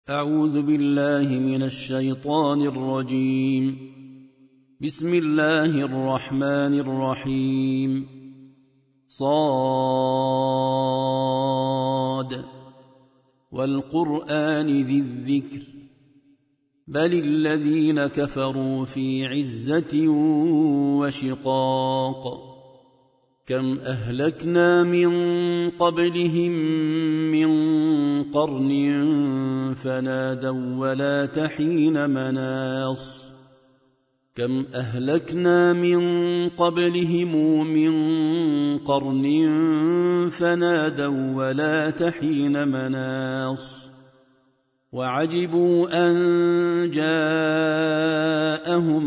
أعوذ بالله من الشيطان الرجيم. بسم الله الرحمن الرحيم. صاد والقرآن ذي الذكر بل الذين كفروا في عزة وشقاق كم أهلكنا من قبلهم من قرن فنادوا ولا حين مناص كم أهلكنا من قبلهم من قرن فنادوا ولا حين مناص وعجبوا أن جاءهم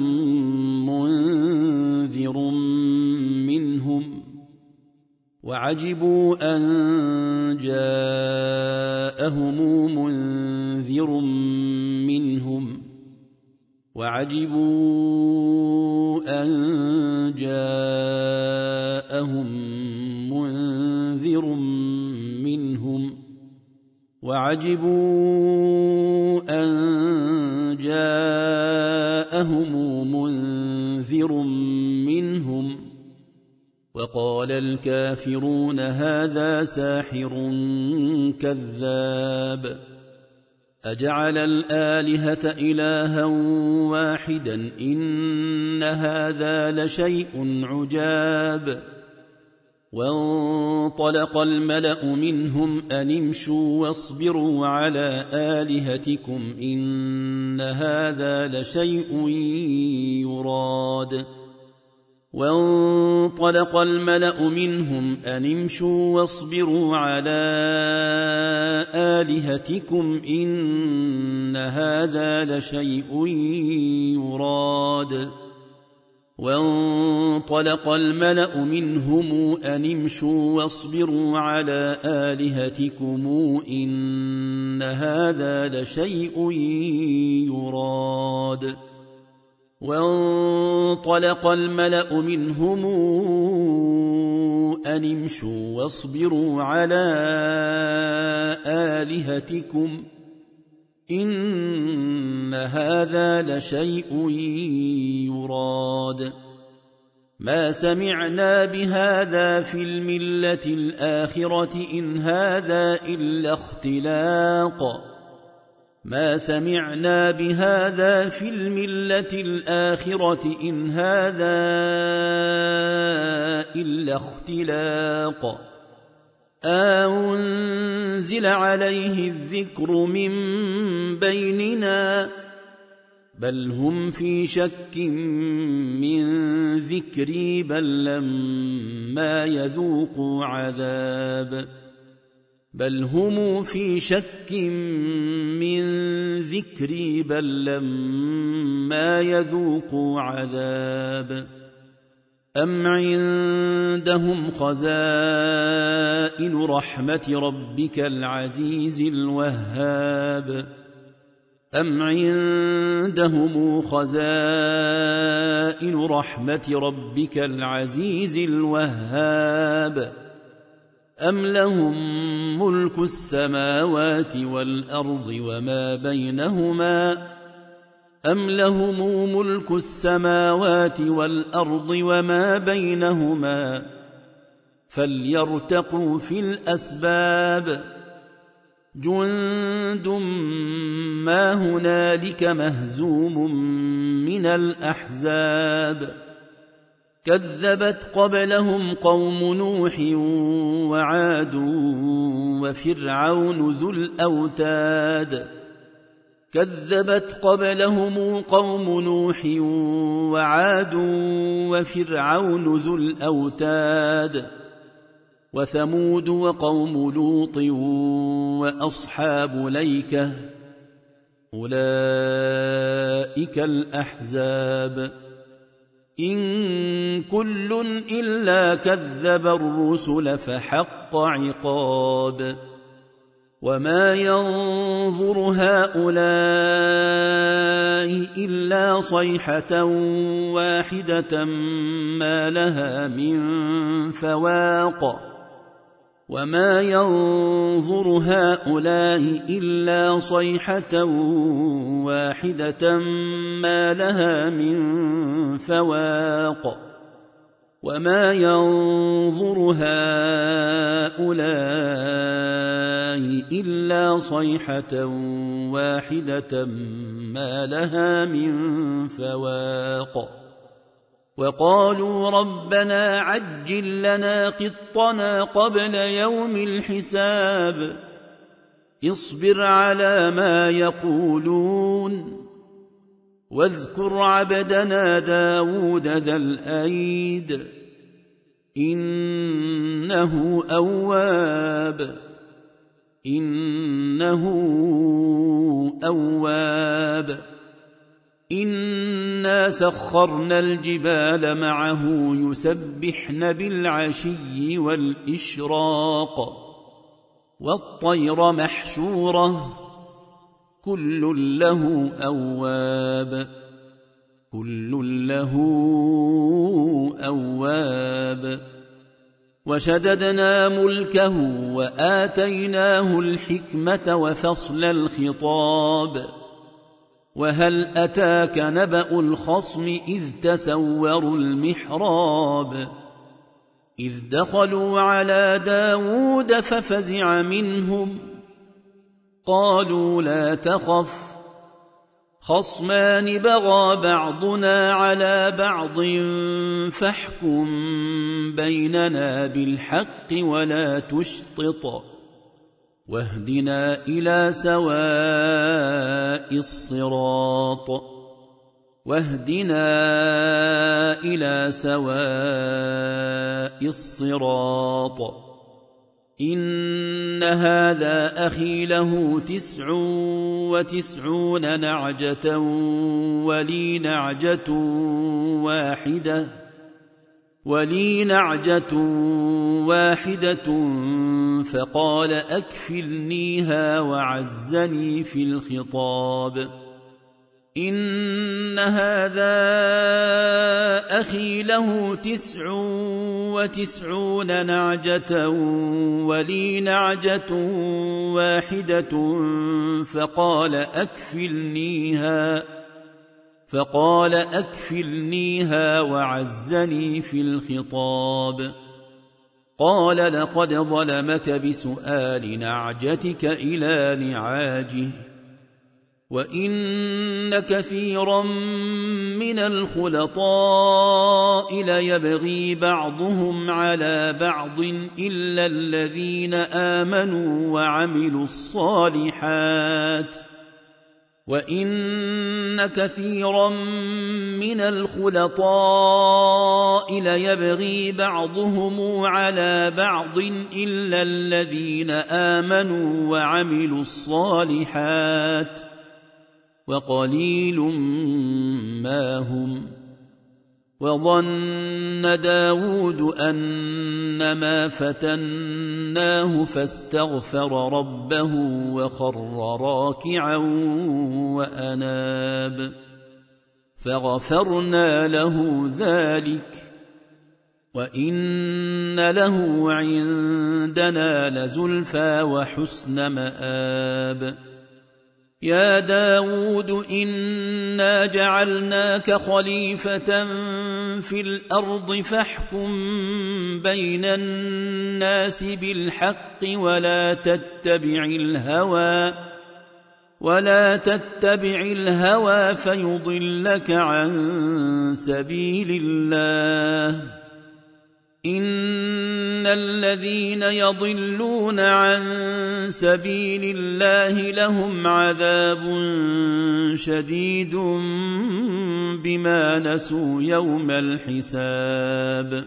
منذر منهم وعجبوا أن جاءهم منذر منهم وقال الكافرون هذا ساحر كذاب أجعل الآلهة إلها واحدا إن هذا لشيء عجاب وانطلق الملأ منهم أن امشوا واصبروا على آلهتكم إن هذا لشيء يراد وانطلق الملأ منهم أن امشوا واصبروا على آلهتكم إن هذا لشيء يراد وانطلق الملأ منهم أن امشوا واصبروا على آلهتكم إن هذا لشيء يراد وانطلق الملأ منهم أن امشوا واصبروا على آلهتكم إن هذا لشيء يراد ما سمعنا بهذا في الملة الآخرة إن هذا إلا اختلاق ما سمعنا بهذا في الملة الآخرة إن هذا إلا اختلاق أنزل عليه الذكر من بيننا بل هم في شك من ذكري بل لما يذوقوا عذاب بل هم في شك من ذكري بل لما يذوقوا عذاب أم عندهم خزائن رحمة ربك العزيز الوهاب أم عندهم خزائن رحمة ربك العزيز الوهاب أم لهم ملك السماوات والأرض وما بينهما أم لهم ملك السماوات والأرض وما بينهما فليرتقوا في الأسباب جند ما هنالك مهزوم من الأحزاب كذبت قبلهم قوم نوح وعاد وفرعون ذو الأوتاد كذبت قبلهم قوم نوح وعاد وفرعون ذو الأوتاد وثمود وقوم لوط وأصحاب ليكة أولئك الأحزاب إن كل إلا كذب الرسل فحق عقاب وما ينظر هؤلاء إلا صيحة واحدة ما لها من فواق وما ينظر هؤلاء إلا صيحة واحدة ما لها من فواق وما ينظر هؤلاء إلا صيحة واحدة ما لها من فواق وقالوا ربنا عجل لنا قطنا قبل يوم الحساب اصبر على ما يقولون واذكر عبدنا داود ذا الأيد إنه أواب إنا سخرنا الجبال معه يسبحن بالعشي والإشراق والطير محشورة كل له أواب وشددنا ملكه وآتيناه الحكمة وفصل الخطاب وهل أتاك نبأ الخصم إذ تسوروا المحراب إذ دخلوا على داود ففزع منهم قالوا لا تخف خصمان بغى بعضنا على بعض فاحكم بيننا بالحق ولا تشطط واهدنا إلى سواء الصراط إن هذا أخي له 99 نعجة ولي نعجة واحدة فقال أكفلنيها وعزني في الخطاب إن هذا أخي له 99 نعجة ولي نعجة واحدة فقال أكفلنيها وعزني في الخطاب قال لقد ظلمك بسؤال نعجتك إلى نعاجه وإن كثيرا من الخلطاء ليبغي بعضهم على بعض إلا الذين آمنوا وعملوا الصالحات وإن كثيرا من الخلطاء ليبغي بعضهم على بعض إلا الذين آمنوا وعملوا الصالحات وقليل ما هم وظن داود أنما فتناه فاستغفر ربه وخر راكعا وأناب فغفرنا له ذلك وإن له عندنا لزلفى وحسن مآب يا داود إنا جعلناك خليفة في الأرض فاحكم بين الناس بالحق ولا تتبع الهوى فيضلك عن سبيل الله إن الذين يضلون عن سبيل الله لهم عذاب شديد بما نسوا يوم الحساب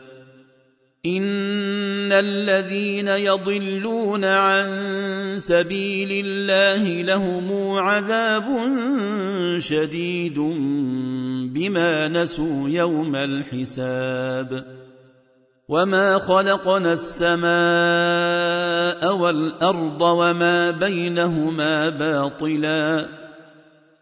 إن الذين يضلون عن سبيل الله لهم عذاب شديد بما نسوا يوم الحساب وما خلقنا السماء والأرض وما بينهما باطلا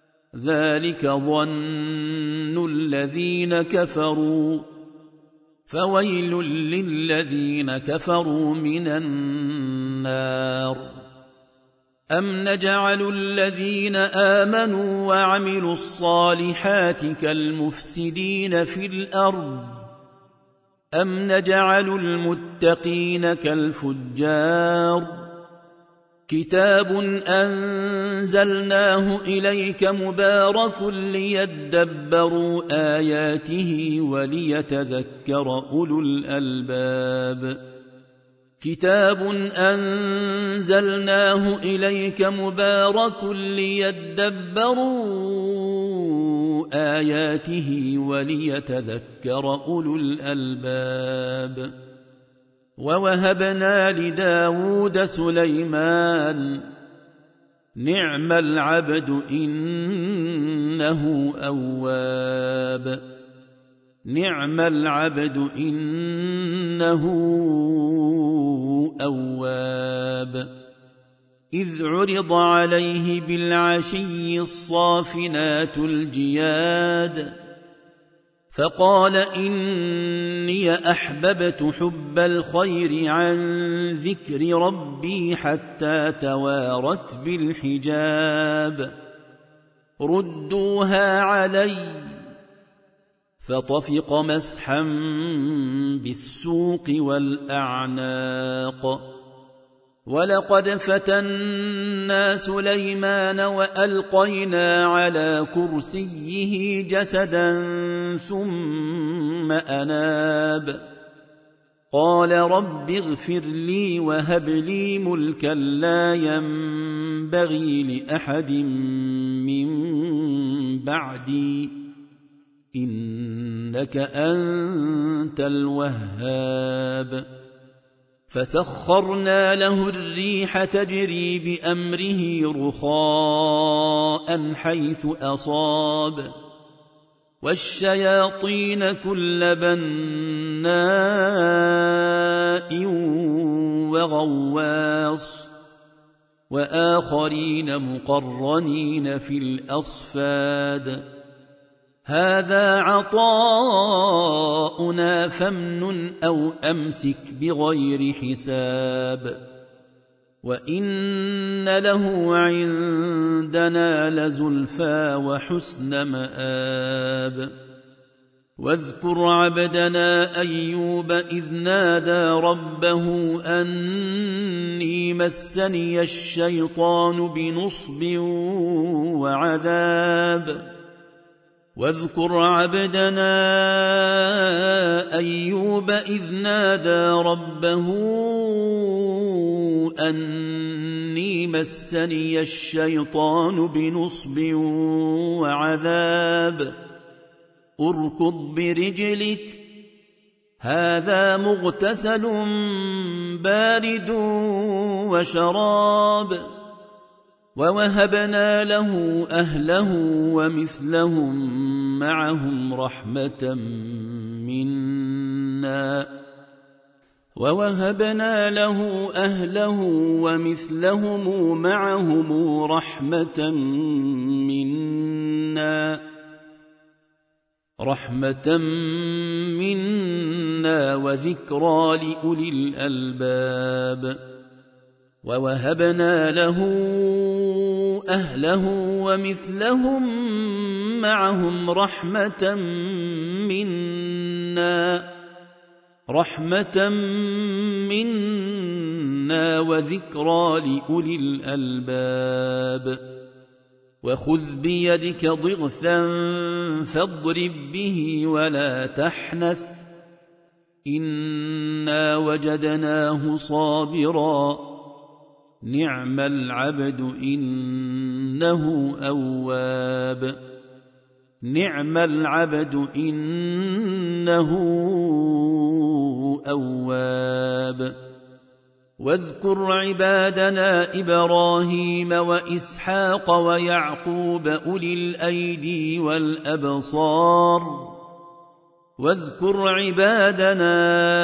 ذلك ظن الذين كفروا فويل للذين كفروا من النار. أم نجعل الذين آمنوا وعملوا الصالحات كالمفسدين في الأرض أم نجعل المتقين كالفجار. كتاب أنزلناه إليك مبارك ليدبروا آياته وليتذكر أولو الألباب. كتاب أنزلناه إليك مبارك ليدبروا آياته وليتذكر أولو الألباب. ووهبنا لداود سليمان نعم العبد إنه أواب. نعم العبد إنه أواب. إذ عرض عليه بالعشي الصافنات الجياد فقال إني أحببت حب الخير عن ذكر ربي حتى توارت بالحجاب. ردوها علي فطفق مسحا بالسوق والأعناق. ولقد فتنا سليمان وألقينا على كرسيه جسدا ثم أناب. قال رب اغفر لي وهب لي ملكا لا ينبغي لأحد من بعدي إنك أنت الوهاب. فسخرنا له الريح تجري بأمره رخاء حيث أصاب والشياطين كل بناء وغواص وآخرين مقرنين في الأصفاد. هذا عطاؤنا فامنن أو أمسك بغير حساب. وإن له عندنا لزلفى وحسن مآب. واذكر عبدنا أيوب إذ نادى ربه أني مسني الشيطان بنصب وعذاب. واذكر عبدنا أيوب إذ نادى ربه أني مسني الشيطان بنصب وعذاب. اركض برجلك هذا مغتسل بارد وشراب. ووهبنا له أهله ومثلهم معهم رحمة منا. ووهبنا له أهله ومثلهم معهم رحمة منا وذكرى لأولي الألباب. ووهبنا له أهله ومثلهم معهم رحمة منا وذكرى لأولي الألباب. وخذ بيدك ضغثا فاضرب به ولا تحنث إنا وجدناه صابرا نعم العبد إنه أواب. نعم العبد إنه أواب. واذكر عبادنا إبراهيم وإسحاق ويعقوب أولي الأيدي والأبصار. واذكر عبادنا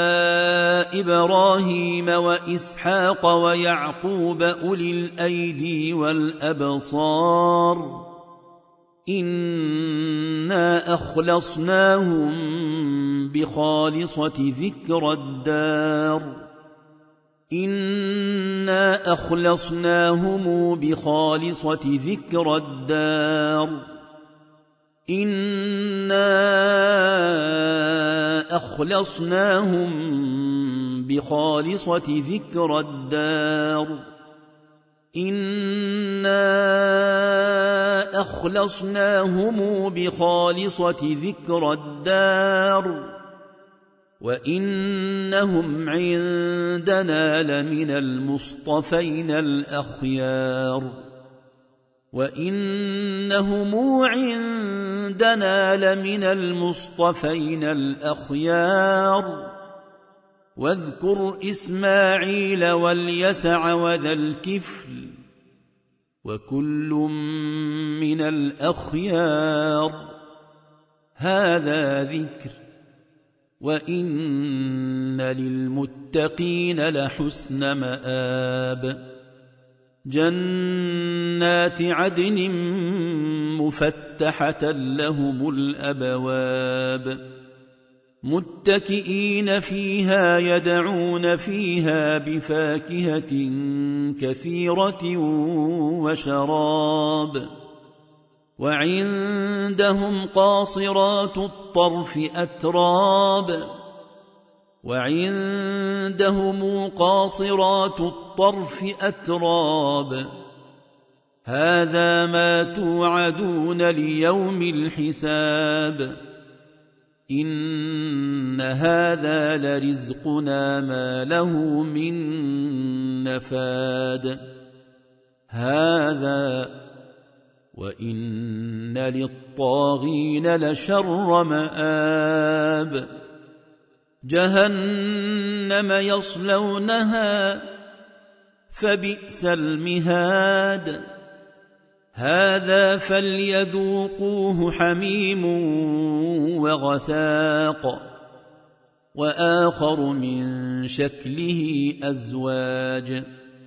إبراهيم وإسحاق ويعقوب أولي الأيدي والأبصار إنا أخلصناهم بخالصة ذكرى الدار إنا أخلصناهم بخالصة ذكرى الدار إنا أخلصناهم بخالصة ذكرى الدار إنا أخلصناهم بخالصة ذكرى الدار وإنهم عندنا لمن المصطفين الأخيار وإنهم عندنا لمن المصطفين الأخيار واذكر إسماعيل واليسع وذا الكفل وكل من الأخيار هذا ذكر وإن للمتقين لحسن مآب جنات عدن مفتحة لهم الأبواب متكئين فيها يدعون فيها بفاكهة كثيرة وشراب وعندهم قاصرات الطرف أتراب وعندهم قاصرات الطرف أتراب هذا ما توعدون ليوم الحساب إن هذا لرزقنا ما له من نفاد هذا وإن للطاغين لشر مآب جهنم يصلونها فبئس المهاد هذا فليذوقوه حميم وغساق وآخر من شكله أزواج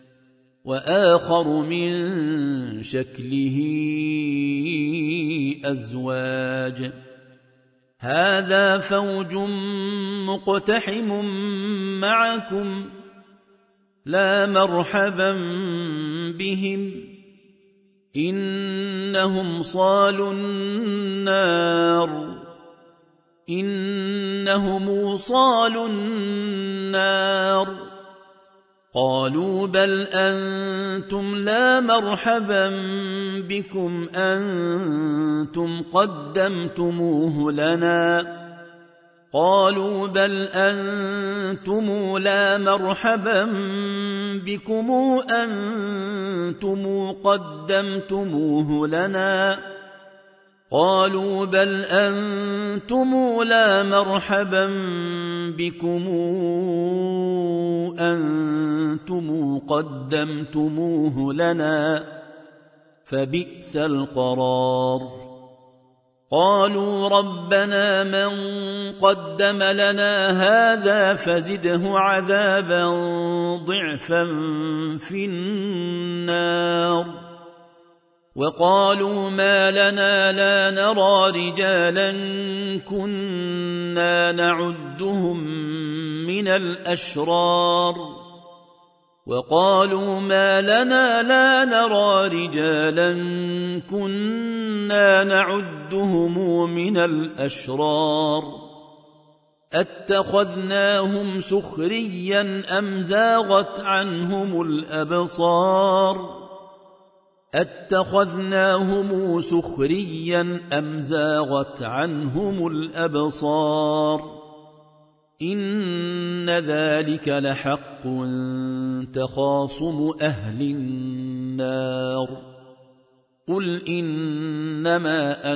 وآخر من شكله أزواج هذا فوج مقتحم معكم لا مرحبا بهم إنهم صالوا النار قالوا بل أنتم لا مرحبا بكم أنتم قدمتموه لنا قالوا بل أنتم لا مرحبا بكم أنتم قدمتموه لنا قالوا بل أنتم لا مرحبا بكم أنتم قدمتموه لنا فبئس القرار قالوا ربنا من قدم لنا هذا فزده عذابا ضعفا في النار وقالوا ما لنا لا نرى رجالا كنا نعدهم من الأشرار وقالوا ما لنا لا نرى رجالا كنا نعدهم من الأشرار أتخذناهم سخريا أم زاغت عنهم الأبصار أتخذناهم سخريا أم زاغت عنهم الأبصار إن ذلك لحق تخاصم أهل النار قل إنما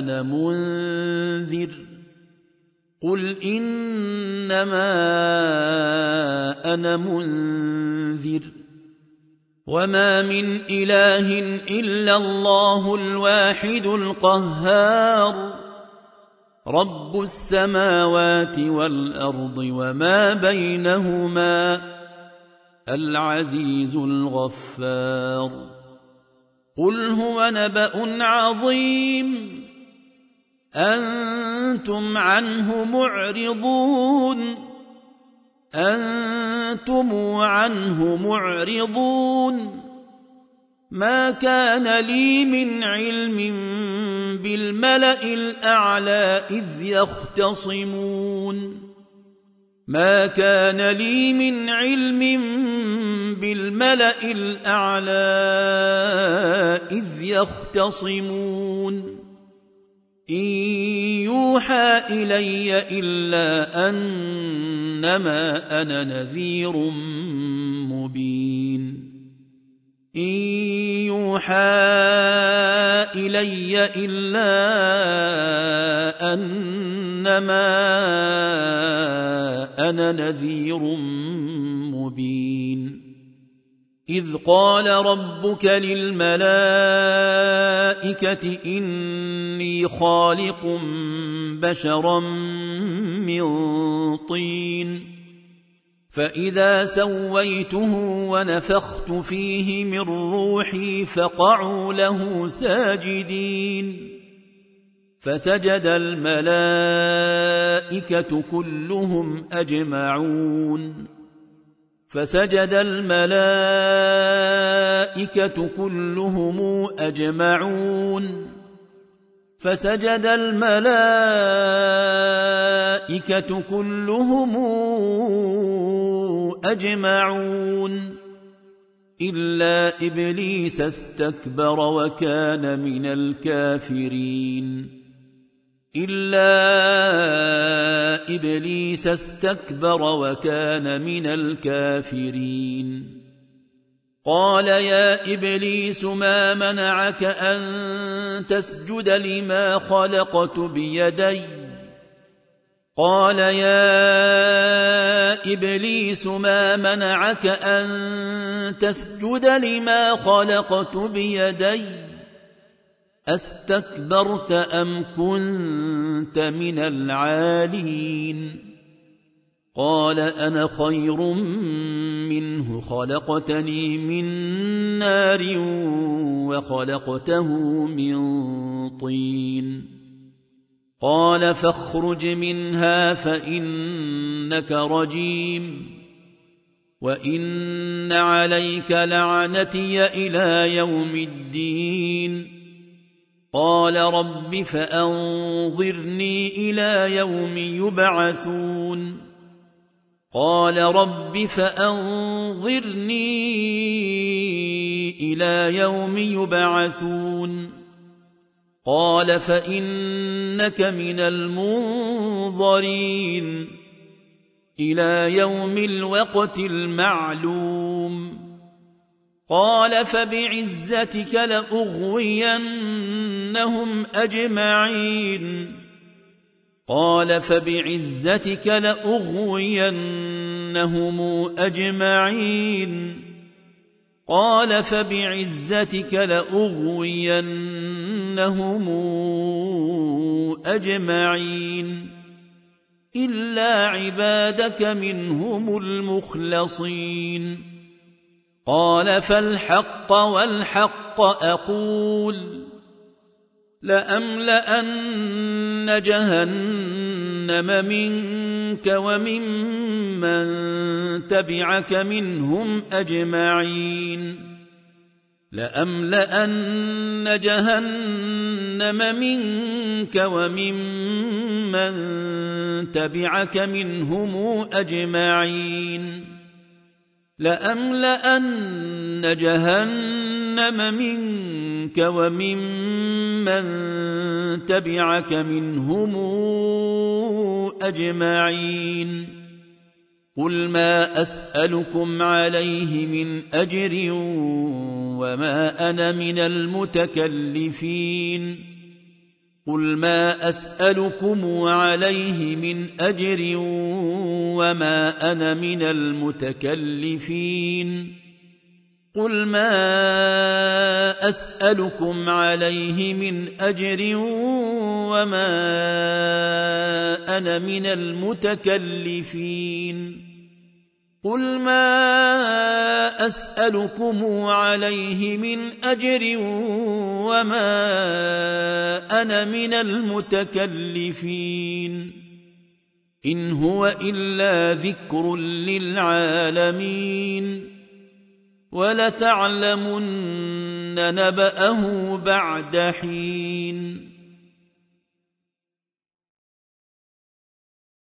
أنا منذر وما من إله إلا الله الواحد القهار رب السماوات والأرض وما بينهما العزيز الغفار قل هو نبأ عظيم أنتم عنه معرضون ما كان لي من علم بالملأ الأعلى إذ يختصمون إن يوحى إلي إلا أنما أنا نذير مبين إذ قال ربك للملائكة إني خالق بشرا من طين فإذا سويته ونفخت فيه من روحي فقعوا له ساجدين فسجد الملائكة كلهم أجمعون إلا إبليس استكبر وكان من الكافرين قال يا إبليس ما منعك أن تسجد لما خلقت بيدي أستكبرت أم كنت من العالين قال أنا خير منه خلقتني من نار وخلقته من طين قال فاخرج منها فإنك رجيم وإن عليك لعنتي إلى يوم الدين قال رب فأنظرني إلى يوم يبعثون قال فإنك من المنظرين إلى يوم الوقت المعلوم قال فبعزتك لأغوينهم أجمعين إلا عبادك منهم المخلصين قال فالحق والحق أقول لأملأن جهنم منك وممن تبعك منهم أجمعين قل ما أسألكم عليه من أجر وما أنا من المتكلفين قل ما أسألكم عليه من أجر وما أنا من المتكلفين إن هو إلا ذكر للعالمين ولتعلمن نبأه بعد حين